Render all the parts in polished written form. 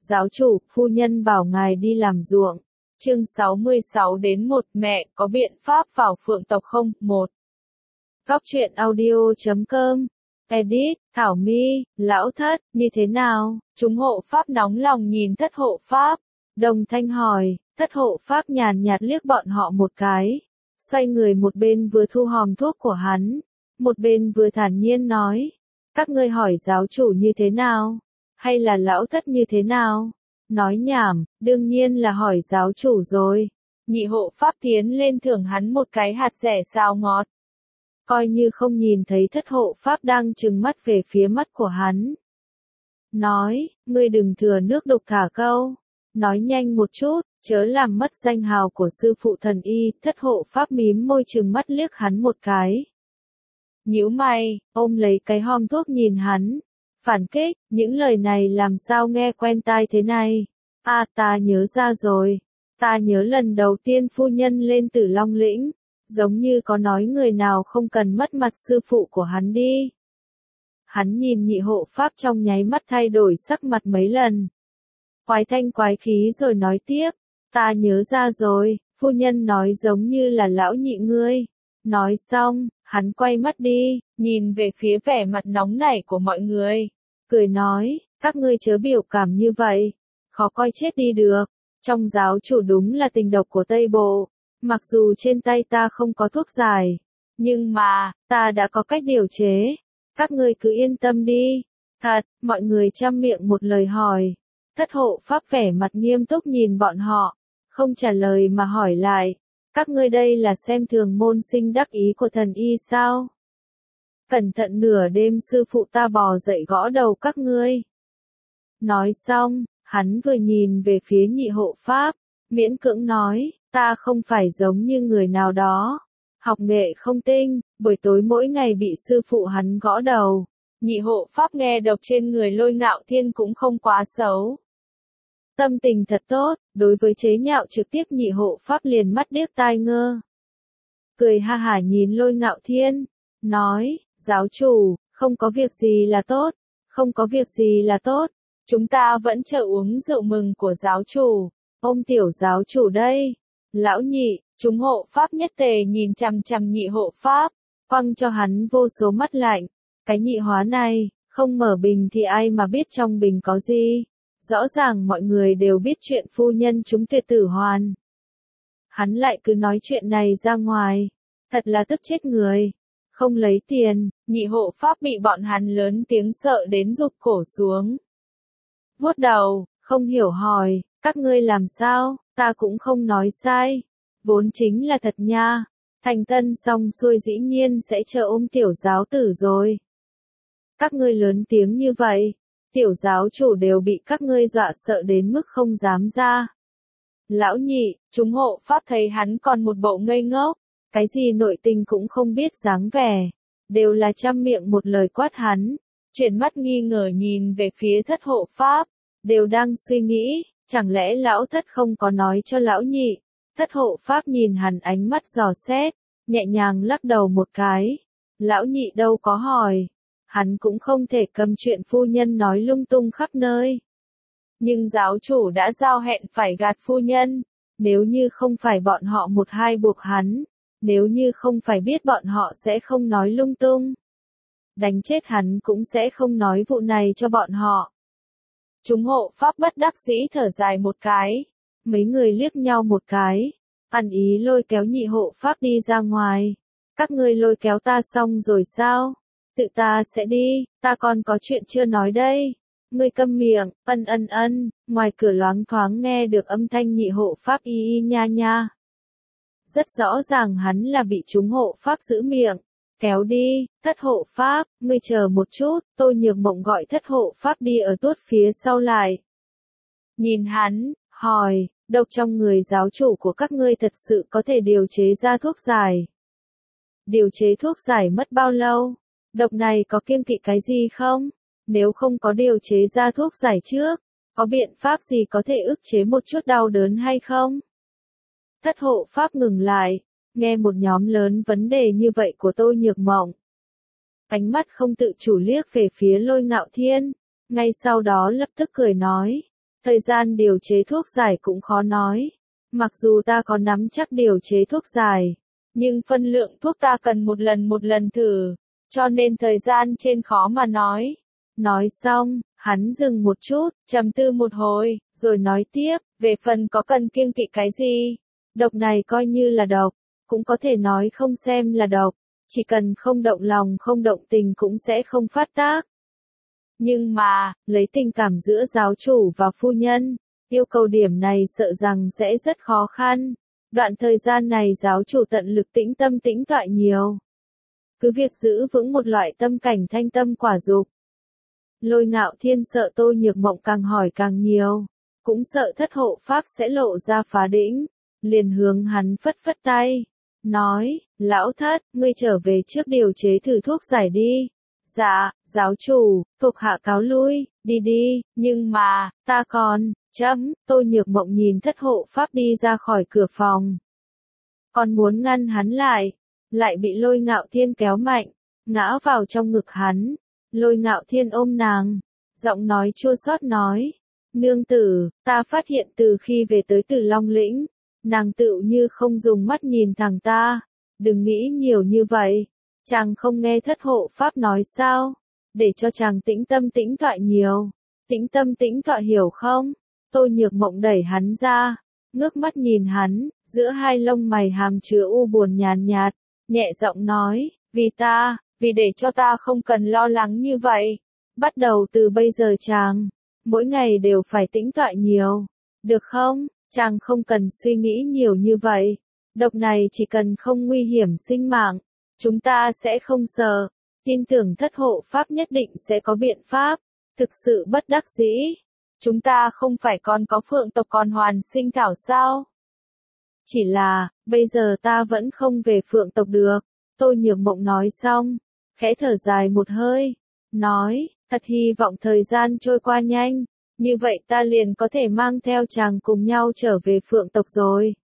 Giáo chủ, phu nhân bảo ngài đi làm ruộng. Chương 66-1 Mẹ, có biện pháp vào phượng tộc không? 1. Góc truyện audio.com. Edit, Thảo My, lão thất, như thế nào? Chúng hộ pháp nóng lòng nhìn thất hộ pháp. Đồng thanh hỏi, thất hộ pháp nhàn nhạt liếc bọn họ một cái. Xoay người một bên vừa thu hòm thuốc của hắn, một bên vừa thản nhiên nói. Các ngươi hỏi giáo chủ như thế nào? Hay là lão thất như thế nào? Nói nhảm, đương nhiên là hỏi giáo chủ rồi. Nhị hộ pháp tiến lên thưởng hắn một cái hạt rẻ xào ngọt. Coi như không nhìn thấy thất hộ pháp đang trừng mắt về phía mắt của hắn. Nói, ngươi đừng thừa nước đục thả câu. Nói nhanh một chút, chớ làm mất danh hào của sư phụ thần y. Thất hộ pháp mím môi trừng mắt liếc hắn một cái. Nhíu mày, ôm lấy cái hòm thuốc nhìn hắn. Phản kích, những lời này làm sao nghe quen tai thế này? À, ta nhớ ra rồi. Ta nhớ lần đầu tiên phu nhân lên Tử Long Lĩnh, giống như có nói người nào không cần mất mặt sư phụ của hắn đi. Hắn nhìn nhị hộ pháp trong nháy mắt thay đổi sắc mặt mấy lần. Quái thanh quái khí rồi nói tiếp, ta nhớ ra rồi, phu nhân nói giống như là lão nhị ngươi. Nói xong, hắn quay mắt đi, nhìn về phía vẻ mặt nóng nảy của mọi người. Cười nói, các ngươi chớ biểu cảm như vậy, khó coi chết đi được. Trong giáo chủ đúng là tình độc của Tây Bộ. Mặc dù trên tay ta không có thuốc giải, nhưng mà, ta đã có cách điều chế. Các ngươi cứ yên tâm đi. Thật, mọi người chăm miệng một lời hỏi. Thất hộ pháp vẻ mặt nghiêm túc nhìn bọn họ, không trả lời mà hỏi lại. Các ngươi đây là xem thường môn sinh đắc ý của thần y sao? Cẩn thận nửa đêm sư phụ ta bò dậy gõ đầu các ngươi. Nói xong, hắn vừa nhìn về phía nhị hộ pháp, miễn cưỡng nói, ta không phải giống như người nào đó. Học nghệ không tinh, buổi tối mỗi ngày bị sư phụ hắn gõ đầu. Nhị hộ pháp nghe độc trên người Lôi Ngạo Thiên cũng không quá xấu. Tâm tình thật tốt, đối với chế nhạo trực tiếp nhị hộ pháp liền mắt điếc tai ngơ. Cười ha hả nhìn Lôi Ngạo Thiên, nói, giáo chủ, không có việc gì là tốt, không có việc gì là tốt, chúng ta vẫn chờ uống rượu mừng của giáo chủ, ôm tiểu giáo chủ đây. Lão nhị, chúng hộ pháp nhất tề nhìn chằm chằm nhị hộ pháp, quăng cho hắn vô số mắt lạnh. Cái nhị hóa này, không mở bình thì ai mà biết trong bình có gì. Rõ ràng mọi người đều biết chuyện phu nhân chúng tuyệt tử hoàn. Hắn lại cứ nói chuyện này ra ngoài, thật là tức chết người. Không lấy tiền, nhị hộ pháp bị bọn hắn lớn tiếng sợ đến rụt cổ xuống. Vuốt đầu, không hiểu hỏi, các ngươi làm sao, ta cũng không nói sai. Vốn chính là thật nha, thành tân xong xuôi dĩ nhiên sẽ chờ ôm tiểu giáo tử rồi. Các ngươi lớn tiếng như vậy, tiểu giáo chủ đều bị các ngươi dọa sợ đến mức không dám ra. Lão nhị, chúng hộ pháp thấy hắn còn một bộ ngây ngốc, cái gì nội tình cũng không biết dáng vẻ, đều là trăm miệng một lời quát hắn, chuyển mắt nghi ngờ nhìn về phía thất hộ pháp, đều đang suy nghĩ, chẳng lẽ lão thất không có nói cho lão nhị. Thất hộ pháp nhìn hắn ánh mắt dò xét, nhẹ nhàng lắc đầu một cái, lão nhị đâu có hỏi. Hắn cũng không thể cầm chuyện phu nhân nói lung tung khắp nơi. Nhưng giáo chủ đã giao hẹn phải gạt phu nhân, nếu như không phải bọn họ một hai buộc hắn, nếu như không phải biết bọn họ sẽ không nói lung tung. Đánh chết hắn cũng sẽ không nói vụ này cho bọn họ. Chúng hộ pháp bất đắc dĩ thở dài một cái, mấy người liếc nhau một cái, ăn ý lôi kéo nhị hộ pháp đi ra ngoài. Các ngươi lôi kéo ta xong rồi sao? Tự ta sẽ đi, ta còn có chuyện chưa nói đây. Ngươi câm miệng, ngoài cửa loáng thoáng nghe được âm thanh nhị hộ pháp y nha nha. Rất rõ ràng hắn là bị chúng hộ pháp giữ miệng. Kéo đi, thất hộ pháp, ngươi chờ một chút, Tôi Nhược Mộng gọi thất hộ pháp đi ở tuốt phía sau lại. Nhìn hắn, hỏi, độc trong người giáo chủ của các ngươi thật sự có thể điều chế ra thuốc giải. Điều chế thuốc giải mất bao lâu? Độc này có kiêng kỵ cái gì không? Nếu không có điều chế ra thuốc giải trước, có biện pháp gì có thể ức chế một chút đau đớn hay không? Thất hộ pháp ngừng lại, nghe một nhóm lớn vấn đề như vậy của Tôi Nhược Mộng. Ánh mắt không tự chủ liếc về phía Lôi Ngạo Thiên, ngay sau đó lập tức cười nói, Thời gian điều chế thuốc giải cũng khó nói. Mặc dù ta có nắm chắc điều chế thuốc giải, nhưng phân lượng thuốc ta cần một lần thử, cho nên thời gian trên khó mà nói. Nói xong, hắn dừng một chút, trầm tư một hồi, rồi nói tiếp, về phần có cần kiêng kỵ cái gì. Độc này coi như là độc, cũng có thể nói không xem là độc, chỉ cần không động lòng không động tình cũng sẽ không phát tác. Nhưng mà, lấy tình cảm giữa giáo chủ và phu nhân, yêu cầu điểm này sợ rằng sẽ rất khó khăn. Đoạn thời gian này giáo chủ tận lực tĩnh tâm tĩnh tọa nhiều. Cứ việc giữ vững một loại tâm cảnh thanh tâm quả dục. Lôi Ngạo Thiên sợ Tô Nhược Mộng càng hỏi càng nhiều, cũng sợ thất hộ pháp sẽ lộ ra phá đĩnh, liền hướng hắn phất phất tay, nói, lão thất, ngươi trở về trước điều chế thử thuốc giải đi. Dạ, giáo chủ, thuộc hạ cáo lui, đi đi, nhưng mà, ta còn, Tô Nhược Mộng nhìn thất hộ pháp đi ra khỏi cửa phòng. Còn muốn ngăn hắn lại bị Lôi Ngạo Thiên kéo mạnh, ngã vào trong ngực hắn. Lôi Ngạo Thiên ôm nàng, giọng nói chua xót nói, nương tử, ta phát hiện từ khi về tới Tử Long Lĩnh, nàng tựu như không dùng mắt nhìn thẳng ta, đừng nghĩ nhiều như vậy, chàng không nghe thất hộ pháp nói sao, để cho chàng tĩnh tâm tĩnh tọa nhiều, tĩnh tâm tĩnh tọa hiểu không? Tô Nhược Mộng đẩy hắn ra, ngước mắt nhìn hắn, giữa hai lông mày hàm chứa u buồn nhàn nhạt, nhẹ giọng nói, vì để cho ta không cần lo lắng như vậy. Bắt đầu từ bây giờ chàng, mỗi ngày đều phải tĩnh tọa nhiều. Được không? Chàng không cần suy nghĩ nhiều như vậy. Độc này chỉ cần không nguy hiểm sinh mạng, chúng ta sẽ không sợ. Tin tưởng thất hộ pháp nhất định sẽ có biện pháp. Thực sự bất đắc dĩ. Chúng ta không phải còn có phượng tộc còn hoàn sinh thảo sao? Chỉ là, bây giờ ta vẫn không về phượng tộc được. Tô Nhược Mộng nói xong, khẽ thở dài một hơi, nói, thật hy vọng thời gian trôi qua nhanh, như vậy ta liền có thể mang theo chàng cùng nhau trở về phượng tộc rồi.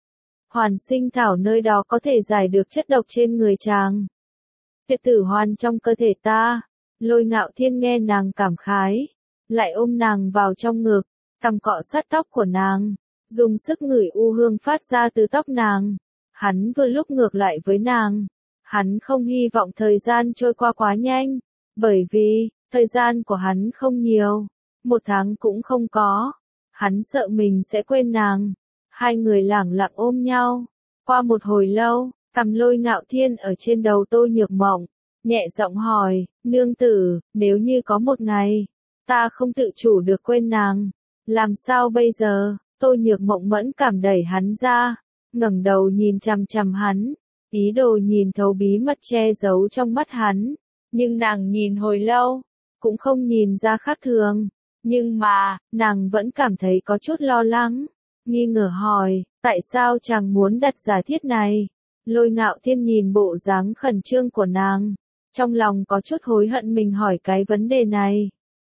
Hoàn sinh thảo nơi đó có thể giải được chất độc trên người chàng. Tuyệt tử hoàn trong cơ thể ta. Lôi Ngạo Thiên nghe nàng cảm khái, lại ôm nàng vào trong ngực, cằm cọ sát tóc của nàng, dùng sức ngửi u hương phát ra từ tóc nàng. Hắn vừa lúc ngược lại với nàng. Hắn không hy vọng thời gian trôi qua quá nhanh, bởi vì, thời gian của hắn không nhiều, 1 tháng cũng không có. Hắn sợ mình sẽ quên nàng. Hai người lẳng lặng ôm nhau. Qua một hồi lâu, cằm Lôi Ngạo Thiên ở trên đầu Tô Nhược Mộng, nhẹ giọng hỏi, nương tử, nếu như có một ngày, ta không tự chủ được quên nàng, làm sao bây giờ? Tô Nhược Mộng mẫn cảm đẩy hắn ra, ngẩng đầu nhìn chằm chằm hắn. Ý đồ nhìn thấu bí mật che giấu trong mắt hắn, nhưng nàng nhìn hồi lâu, cũng không nhìn ra khác thường, nhưng mà, nàng vẫn cảm thấy có chút lo lắng, nghi ngờ hỏi, tại sao chàng muốn đặt giả thiết này? Lôi Ngạo Thiên nhìn bộ dáng khẩn trương của nàng, trong lòng có chút hối hận mình hỏi cái vấn đề này.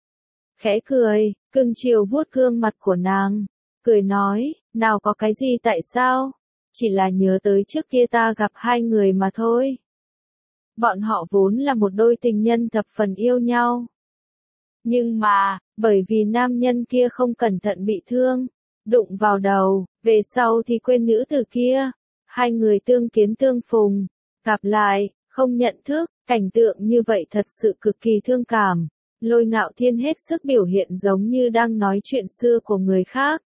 Khẽ cười, cưng chiều vuốt gương mặt của nàng, cười nói, nào có cái gì tại sao? Chỉ là nhớ tới trước kia ta gặp hai người mà thôi. Bọn họ vốn là một đôi tình nhân thập phần yêu nhau. Nhưng mà, bởi vì nam nhân kia không cẩn thận bị thương, đụng vào đầu, về sau thì quên nữ tử kia. Hai người tương kiến tương phùng, gặp lại, không nhận thức, cảnh tượng như vậy thật sự cực kỳ thương cảm. Lôi Ngạo Thiên hết sức biểu hiện giống như đang nói chuyện xưa của người khác.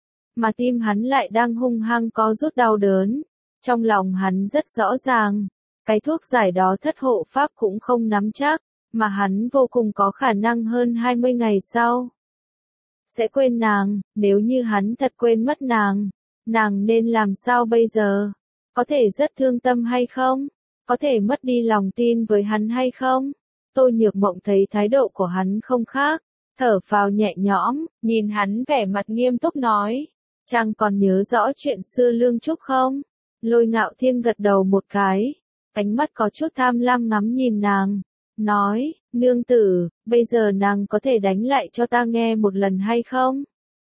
Mà tim hắn lại đang hung hăng có rút đau đớn. Trong lòng hắn rất rõ ràng, cái thuốc giải đó thất hộ pháp cũng không nắm chắc, mà hắn vô cùng có khả năng hơn 20 ngày sau sẽ quên nàng. Nếu như hắn thật quên mất nàng nên làm sao bây giờ? Có thể rất thương tâm hay không? Có thể mất đi lòng tin với hắn hay không? Tô Nhược Mộng thấy thái độ của hắn không khác, thở phào nhẹ nhõm, nhìn hắn vẻ mặt nghiêm túc nói, chàng còn nhớ rõ chuyện xưa Lương Trúc không? Lôi Ngạo Thiên gật đầu một cái, ánh mắt có chút tham lam ngắm nhìn nàng, nói, nương tử, bây giờ nàng có thể đánh lại cho ta nghe một lần hay không?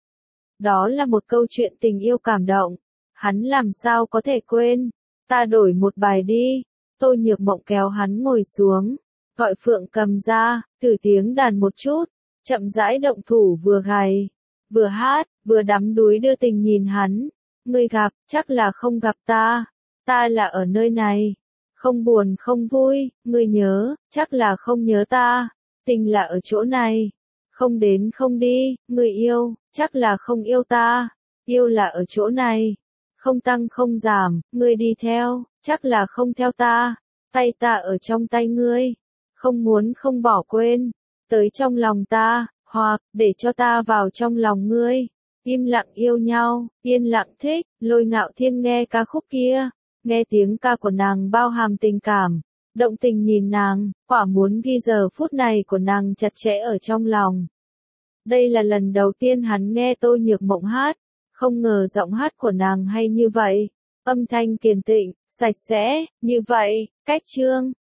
Đó là một câu chuyện tình yêu cảm động, hắn làm sao có thể quên, ta đổi một bài đi. Tô Nhược Mộng kéo hắn ngồi xuống, gọi Phượng Cầm ra, thử tiếng đàn một chút, chậm rãi động thủ vừa gảy. vừa hát, vừa đắm đuối đưa tình nhìn hắn. Ngươi gặp, chắc là không gặp ta. Ta là ở nơi này. Không buồn không vui, ngươi nhớ, chắc là không nhớ ta. Tình là ở chỗ này. Không đến không đi, ngươi yêu, chắc là không yêu ta. Yêu là ở chỗ này. Không tăng không giảm, ngươi đi theo, chắc là không theo ta. Tay ta ở trong tay ngươi. Không muốn không bỏ quên. Tới trong lòng ta, hoặc, để cho ta vào trong lòng ngươi. Im lặng yêu nhau, yên lặng thích, Lôi Ngạo Thiên nghe ca khúc kia. Nghe tiếng ca của nàng bao hàm tình cảm. Động tình nhìn nàng, quả muốn ghi giờ phút này của nàng chặt chẽ ở trong lòng. Đây là lần đầu tiên hắn nghe Tô Nhược Mộng hát. Không ngờ giọng hát của nàng hay như vậy. Âm thanh kiền tịnh, sạch sẽ, như vậy, cách chương.